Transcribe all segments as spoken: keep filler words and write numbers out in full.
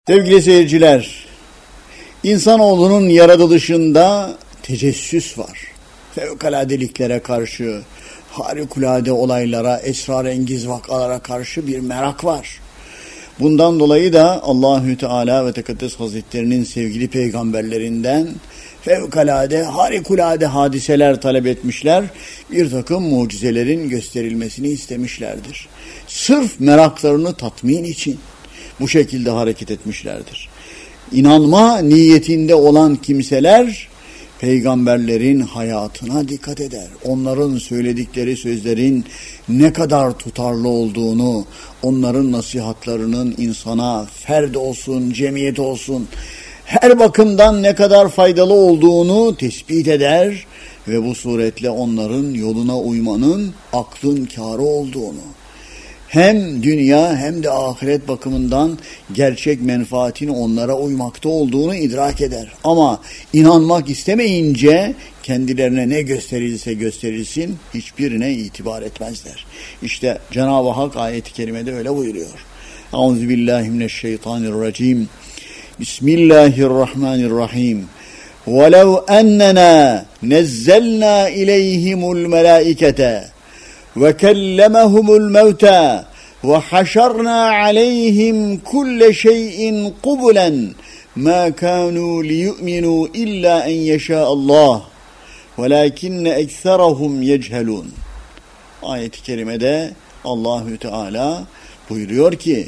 Sevgili seyirciler, insanoğlunun yaratılışında tecessüs var. Fevkaladeliklere karşı, harikulade olaylara, esrarengiz vakalara karşı bir merak var. Bundan dolayı da Allahü Teala ve Tekaddes Hazretlerinin sevgili peygamberlerinden fevkalade, harikulade hadiseler talep etmişler, bir takım mucizelerin gösterilmesini istemişlerdir. Sırf meraklarını tatmin için bu şekilde hareket etmişlerdir. İnanma niyetinde olan kimseler peygamberlerin hayatına dikkat eder. Onların söyledikleri sözlerin ne kadar tutarlı olduğunu, onların nasihatlarının insana, ferd olsun, cemiyet olsun, her bakımdan ne kadar faydalı olduğunu tespit eder ve bu suretle onların yoluna uymanın aklın kârı olduğunu, hem dünya hem de ahiret bakımından gerçek menfaatin onlara uymakta olduğunu idrak eder. Ama inanmak istemeyince kendilerine ne gösterilse gösterilsin hiçbirine itibar etmezler. İşte Cenab-ı Hak ayet-i kerimede öyle buyuruyor. Euzubillahimineşşeytanirracim. Bismillahirrahmanirrahim. وَلَوْ أَنَّنَا نَزَّلْنَا إِلَيْهِمُ الْمَلَائِكَةَ وَكَلَّمَهُمُ الْمَوْتَى وَحَشَرْنَا عَلَيْهِمْ كُلَّ شَيْءٍ قُبُلًا مَا كَانُوا لِيُؤْمِنُوا إِلَّا أَنْ يَشَاءَ اللّٰهُ وَلَكِنَّ أَكْثَرَهُمْ يَجْهَلُونَ. Ayet-i kerimede Allahü Teala buyuruyor ki,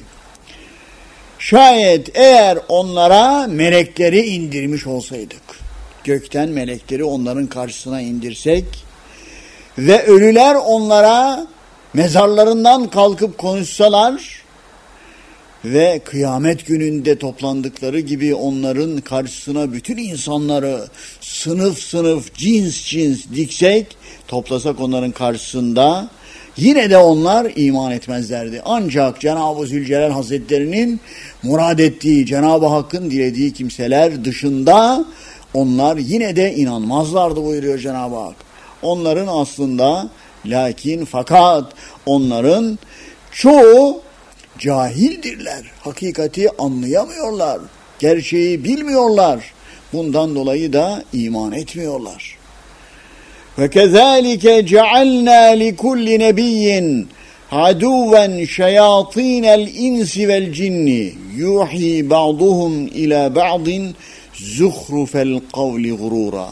şayet eğer onlara melekleri indirmiş olsaydık, gökten melekleri onların karşısına indirsek ve ölüler onlara mezarlarından kalkıp konuşsalar ve kıyamet gününde toplandıkları gibi onların karşısına bütün insanları sınıf sınıf, cins cins diksek, toplasak onların karşısında, yine de onlar iman etmezlerdi. Ancak Cenab-ı Zülcelal Hazretleri'nin murad ettiği, Cenab-ı Hakk'ın dilediği kimseler dışında onlar yine de inanmazlardı buyuruyor Cenab-ı Hak. Onların aslında, lakin fakat onların çoğu cahildirler. Hakikati anlayamıyorlar. Gerçeği bilmiyorlar. Bundan dolayı da iman etmiyorlar. وَكَذَٰلِكَ جَعَلْنَا لِكُلِّ نَبِيٍّ عَدُوًّا شَيَاطِينَ الْاِنْسِ وَالْجِنِّ يُوحِي بَعْضُهُمْ اِلَى بَعْضٍ زُخْرُفَ الْقَوْلِ غُرُورًا.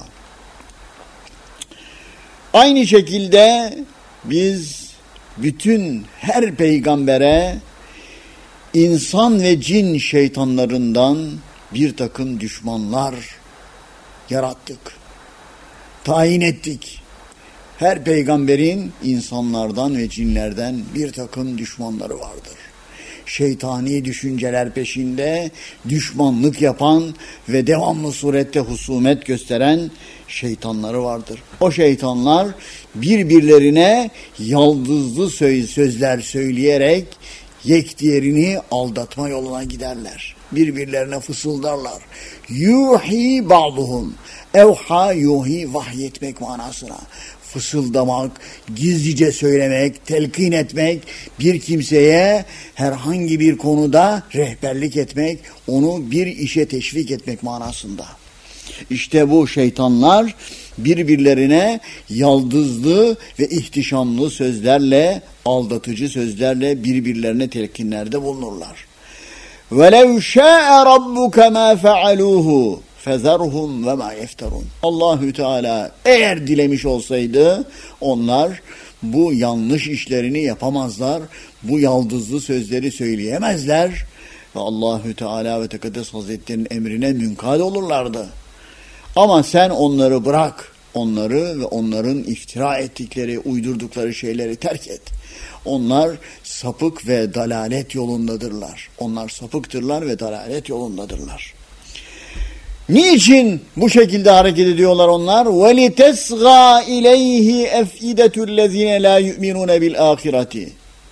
Aynı şekilde biz bütün her peygambere insan ve cin şeytanlarından bir takım düşmanlar yarattık, tayin ettik. Her peygamberin insanlardan ve cinlerden bir takım düşmanları vardır. Şeytani düşünceler peşinde düşmanlık yapan ve devamlı surette husumet gösteren şeytanları vardır. O şeytanlar birbirlerine yaldızlı sözler söyleyerek yekdiğerini aldatma yoluna giderler. Birbirlerine fısıldarlar. Yuhi ba'duhum. Evha yuhi, vahyetmek manasına. Fısıldamak, gizlice söylemek, telkin etmek, bir kimseye herhangi bir konuda rehberlik etmek, onu bir işe teşvik etmek manasında. İşte bu şeytanlar birbirlerine yaldızlı ve ihtişamlı sözlerle, aldatıcı sözlerle birbirlerine telkinlerde bulunurlar. وَلَوْ شَاءَ رَبُّكَ مَا فَعَلُوهُ فَذَرْهُمْ وَمَا يَفْتَرُونَ. Allahü Teala eğer dilemiş olsaydı onlar bu yanlış işlerini yapamazlar, bu yaldızlı sözleri söyleyemezler ve Allahü Teala ve Tekaddes Hazretleri'nin emrine münkad olurlardı. Ama sen onları bırak, onları ve onların iftira ettikleri, uydurdukları şeyleri terk et. Onlar sapık ve dalalet yolundadırlar. Onlar sapıktırlar ve dalalet yolundadırlar. Niçin bu şekilde hareket ediyorlar onlar? وَلِتَسْغَى اِلَيْهِ اَفْئِدَةُ الَّذ۪ينَ لَا يُؤْمِنُونَ بِالْآخِرَةِ.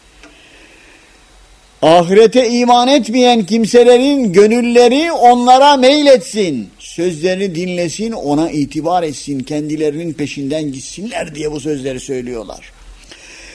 Ahirete iman etmeyen kimselerin gönülleri onlara meyletsin. Sözlerini dinlesin, ona itibar etsin, kendilerinin peşinden gitsinler diye bu sözleri söylüyorlar.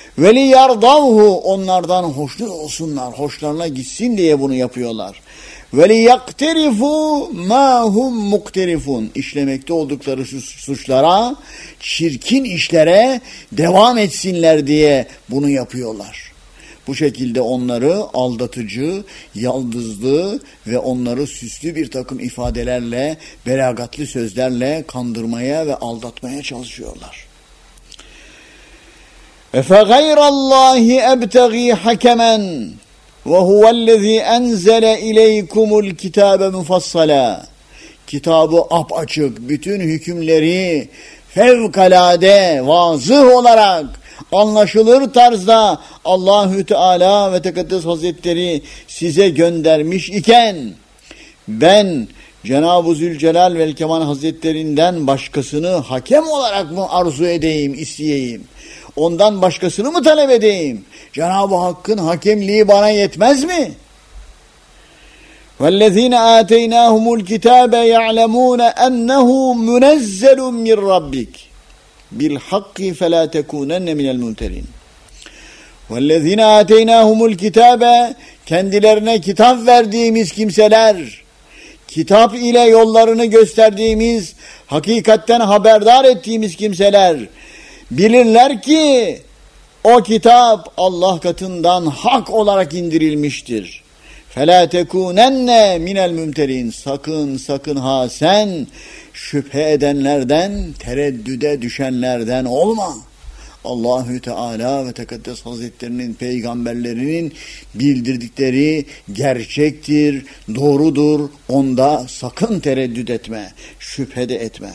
وَلِيَرْضَوْهُ, onlardan hoşnut olsunlar, hoşlarına gitsin diye bunu yapıyorlar. Ve liyaktarifu ma hum mukterifun. İşlemekte oldukları suçlara, çirkin işlere devam etsinler diye bunu yapıyorlar. Bu şekilde onları aldatıcı, yaldızlı ve onları süslü bir takım ifadelerle, belagatlı sözlerle kandırmaya ve aldatmaya çalışıyorlar. اَفَغَيْرَ اللّٰهِ اَبْتَغِي حَكَمًا وَهُوَ الَّذ۪ي اَنْزَلَ اِلَيْكُمُ الْكِتَابَ مُفَصَّلًا. Kitabı apaçık, bütün hükümleri fevkalade, vazıh olarak, anlaşılır tarzda Allahü Teala ve Tekaddes Hazretleri size göndermiş iken, ben Cenab-ı Zülcelal ve Kemal Hazretlerinden başkasını hakem olarak mı arzu edeyim, isteyeyim? Ondan başkasını mı talep edeyim? Cenab-ı Hakk'ın hakemliği bana yetmez mi? وَالَّذ۪ينَ آتَيْنَاهُمُ الْكِتَابَ يَعْلَمُونَ أَنَّهُ مُنَزَّلٌ مِنْ رَبِّكَ بِالْحَقِّ فَلَا تَكُونَنَّ مِنَ الْمُمْتَرِينَ. وَالَّذ۪ينَ آتَيْنَاهُمُ الْكِتَابَ kendilerine kitap verdiğimiz kimseler, kitap ile yollarını gösterdiğimiz, hakikatten haberdar ettiğimiz kimseler bilirler ki o kitap Allah katından hak olarak indirilmiştir. فَلَا تَكُونَنَّ مِنَ الْمُمْتَرِينَ. Sakın sakın ha sen şüphe edenlerden, tereddüde düşenlerden olma. Allahü Teala ve Tekaddes Hazretlerinin peygamberlerinin bildirdikleri gerçektir, doğrudur. Onda sakın tereddüt etme, şüphe de etme.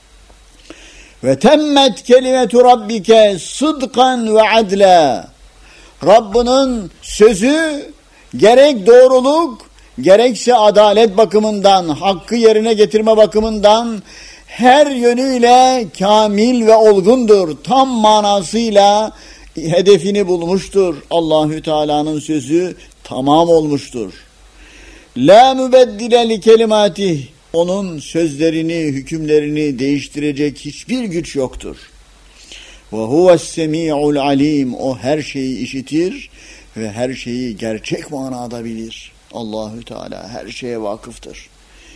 Ve temmet kelimetu rabbike sıdkan ve adla. Rabbinin sözü gerek doğruluk, gerekse adalet bakımından, hakkı yerine getirme bakımından her yönüyle kamil ve olgundur. Tam manasıyla hedefini bulmuştur. Allahü Teala'nın sözü tamam olmuştur. La mübeddile li kelimatih. Onun sözlerini, hükümlerini değiştirecek hiçbir güç yoktur. Ve huves-semi'ul alim. O her şeyi işitir ve her şeyi gerçek manada bilir. Allahü Teala her şeye vakıftır.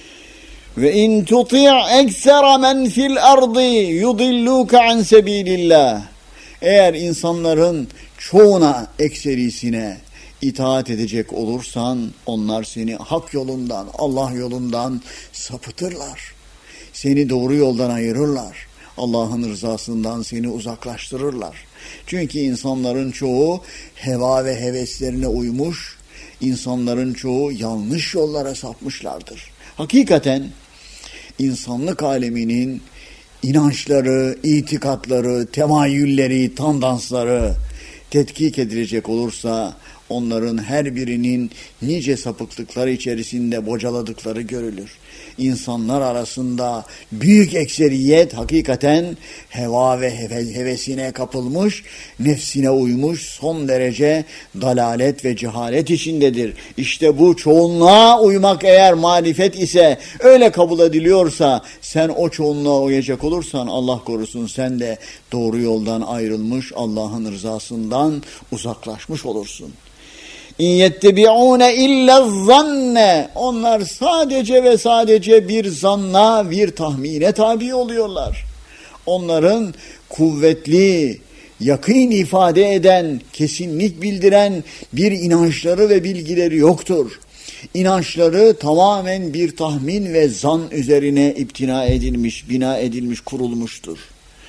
Ve in tuti' eksera men fil ardı yudilluka an sebilillah. Eğer insanların çoğuna, ekserisine itaat edecek olursan onlar seni hak yolundan, Allah yolundan sapıtırlar. Seni doğru yoldan ayırırlar. Allah'ın rızasından seni uzaklaştırırlar. Çünkü insanların çoğu heva ve heveslerine uymuş, insanların çoğu yanlış yollara sapmışlardır. Hakikaten insanlık aleminin inançları, itikatları, temayülleri, tandansları tetkik edilecek olursa onların her birinin nice sapıklıklar içerisinde bocaladıkları görülür. İnsanlar arasında büyük ekseriyet hakikaten heva ve hevesine kapılmış, nefsine uymuş, son derece dalalet ve cehalet içindedir. İşte bu çoğunluğa uymak eğer marifet ise, öyle kabul ediliyorsa, sen o çoğunluğa uyacak olursan Allah korusun sen de doğru yoldan ayrılmış, Allah'ın rızasından uzaklaşmış olursun. İn yettebi'ûne illez-zanne. Onlar sadece ve sadece bir zanna, bir tahmine tabi oluyorlar. Onların kuvvetli, yakîn ifade eden, kesinlik bildiren bir inançları ve bilgileri yoktur. İnançları tamamen bir tahmin ve zan üzerine iptina edilmiş, bina edilmiş, kurulmuştur.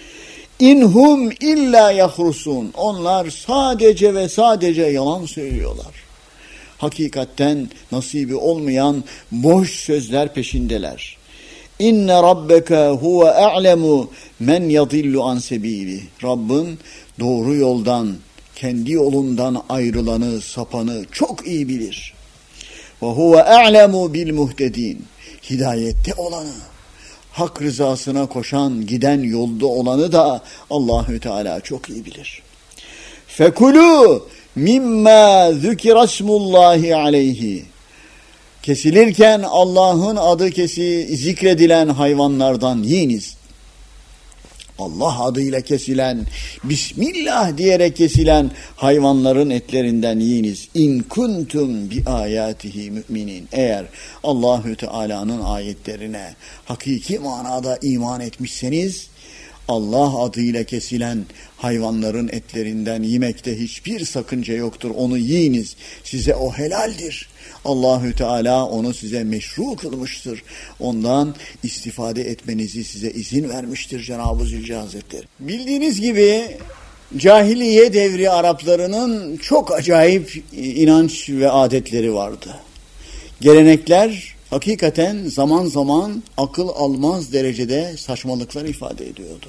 İnhum illa yahrusun. Onlar sadece ve sadece yalan söylüyorlar. Hakikatten nasibi olmayan boş sözler peşindeler. İnne rabbeke huve a'lemu men yadillu an sebili. Rabbin doğru yoldan, kendi yolundan ayrılanı, sapanı çok iyi bilir. Ve huve a'lemu bil muhtedin. Hidayette olanı, hak rızasına koşan, giden yolda olanı da Allahü Teala çok iyi bilir. Fekulu mimma zükira ismullahi aleyhi. Kesilirken Allah'ın adı kesi zikredilen hayvanlardan yiyiniz. Allah adıyla kesilen, Bismillah diyerek kesilen hayvanların etlerinden yiyiniz. İn kuntum bi ayatihi müminin. Eğer Allahü Teala'nın ayetlerine hakiki manada iman etmişseniz, Allah adıyla kesilen hayvanların etlerinden yemekte hiçbir sakınca yoktur. Onu yiyiniz. Size o helaldir. Allahü Teala onu size meşru kılmıştır. Ondan istifade etmenizi size izin vermiştir Cenab-ı Zülcelal Hazretleri. Bildiğiniz gibi cahiliye devri Araplarının çok acayip inanç ve adetleri vardı. Gelenekler hakikaten zaman zaman akıl almaz derecede saçmalıklar ifade ediyordu.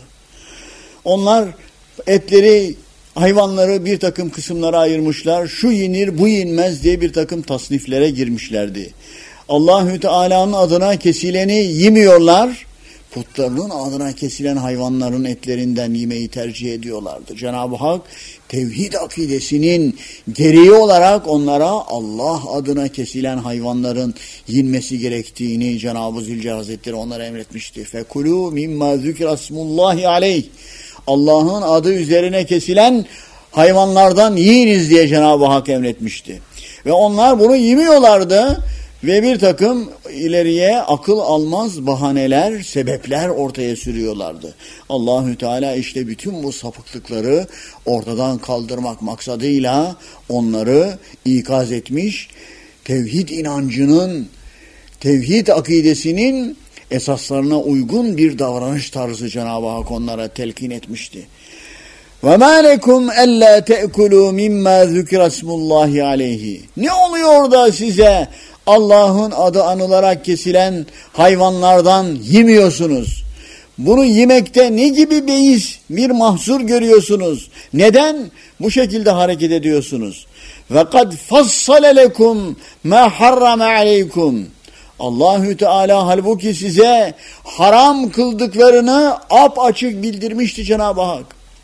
Onlar etleri, hayvanları bir takım kısımlara ayırmışlar. Şu yenir, bu yenmez diye bir takım tasniflere girmişlerdi. Allahü Teala'nın adına kesileni yemiyorlar. Putlarının adına kesilen hayvanların etlerinden yemeyi tercih ediyorlardı. Cenab-ı Hak tevhid akidesinin gereği olarak onlara Allah adına kesilen hayvanların yenmesi gerektiğini Cenab-ı Zülcelal Hazretleri onlara emretmişti. Fekulû mimmâ zükirasmullâhi aleyh. Allah'ın adı üzerine kesilen hayvanlardan yiyiniz diye Cenab-ı Hak emretmişti. Ve onlar bunu yemiyorlardı. Ve bir takım ileriye akıl almaz bahaneler, sebepler ortaya sürüyorlardı. Allahü Teala işte bütün bu sapıklıkları ortadan kaldırmak maksadıyla onları ikaz etmiş. Tevhid inancının, tevhid akidesinin esaslarına uygun bir davranış tarzı Cenab-ı Hak onlara telkin etmişti. وَمَا لَكُمْ أَلَّا تَأْكُلُوا مِمَّا ذُكِرَ اسْمُ اللّٰهِ عَلَيْهِ. Ne oluyor da size Allah'ın adı anılarak kesilen hayvanlardan yemiyorsunuz? Bunu yemekte ne gibi beis, bir mahsur görüyorsunuz? Neden bu şekilde hareket ediyorsunuz? وَقَدْ فَصَّلَ لَكُمْ مَا حَرَّمَ عَلَيْكُمْ. Allahü Teala halbuki size haram kıldıklarını apaçık bildirmişti Cenab-ı Hak.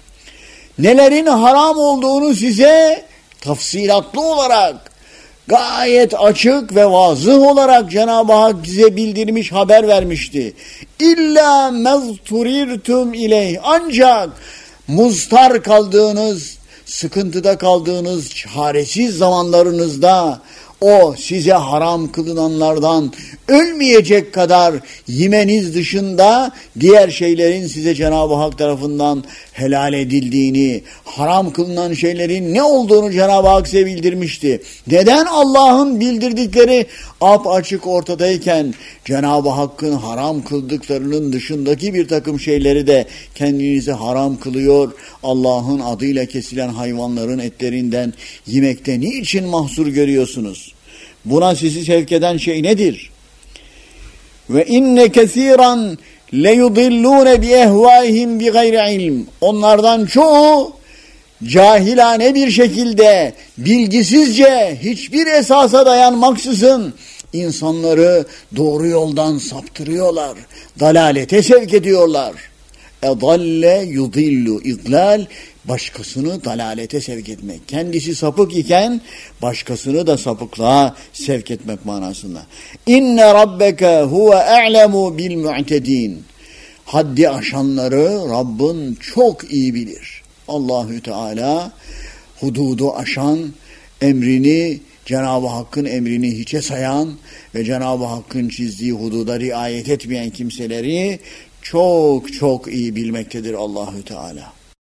Nelerin haram olduğunu size tafsilatlı olarak, gayet açık ve vazıh olarak Cenab-ı Hak size bildirmiş, haber vermişti. İlla mezturirtum ileyh. Ancak muztar kaldığınız, sıkıntıda kaldığınız çaresiz zamanlarınızda o size haram kılınanlardan ölmeyecek kadar yemeniz dışında diğer şeylerin size Cenab-ı Hak tarafından helal edildiğini, haram kılınan şeylerin ne olduğunu Cenab-ı Hak size bildirmişti. Neden Allah'ın bildirdikleri apaçık ortadayken Cenab-ı Hakk'ın haram kıldıklarının dışındaki bir takım şeyleri de kendinize haram kılıyor, Allah'ın adıyla kesilen hayvanların etlerinden yemekte niçin mahsur görüyorsunuz? Buna sizi sevk eden şey nedir? Ve inne kesiran leyudillune bi ehvaihim bi gayri ilm. Onlardan çoğu cahilane bir şekilde, bilgisizce, hiçbir esasa dayanmaksızın insanları doğru yoldan saptırıyorlar, dalalete sevk ediyorlar. Edalle yudillu, idlal, başkasını dalalete sevk etmek. Kendisi sapık iken başkasını da sapıklığa sevk etmek manasında. İnne rabbeke huve a'lemu bil mu'tedin. Haddi aşanları Rabbin çok iyi bilir. Allahü Teala hududu aşan, emrini, Cenab-ı Hakk'ın emrini hiçe sayan ve Cenab-ı Hakk'ın çizdiği hududa riayet etmeyen kimseleri çok çok iyi bilmektedir Allahü Teala.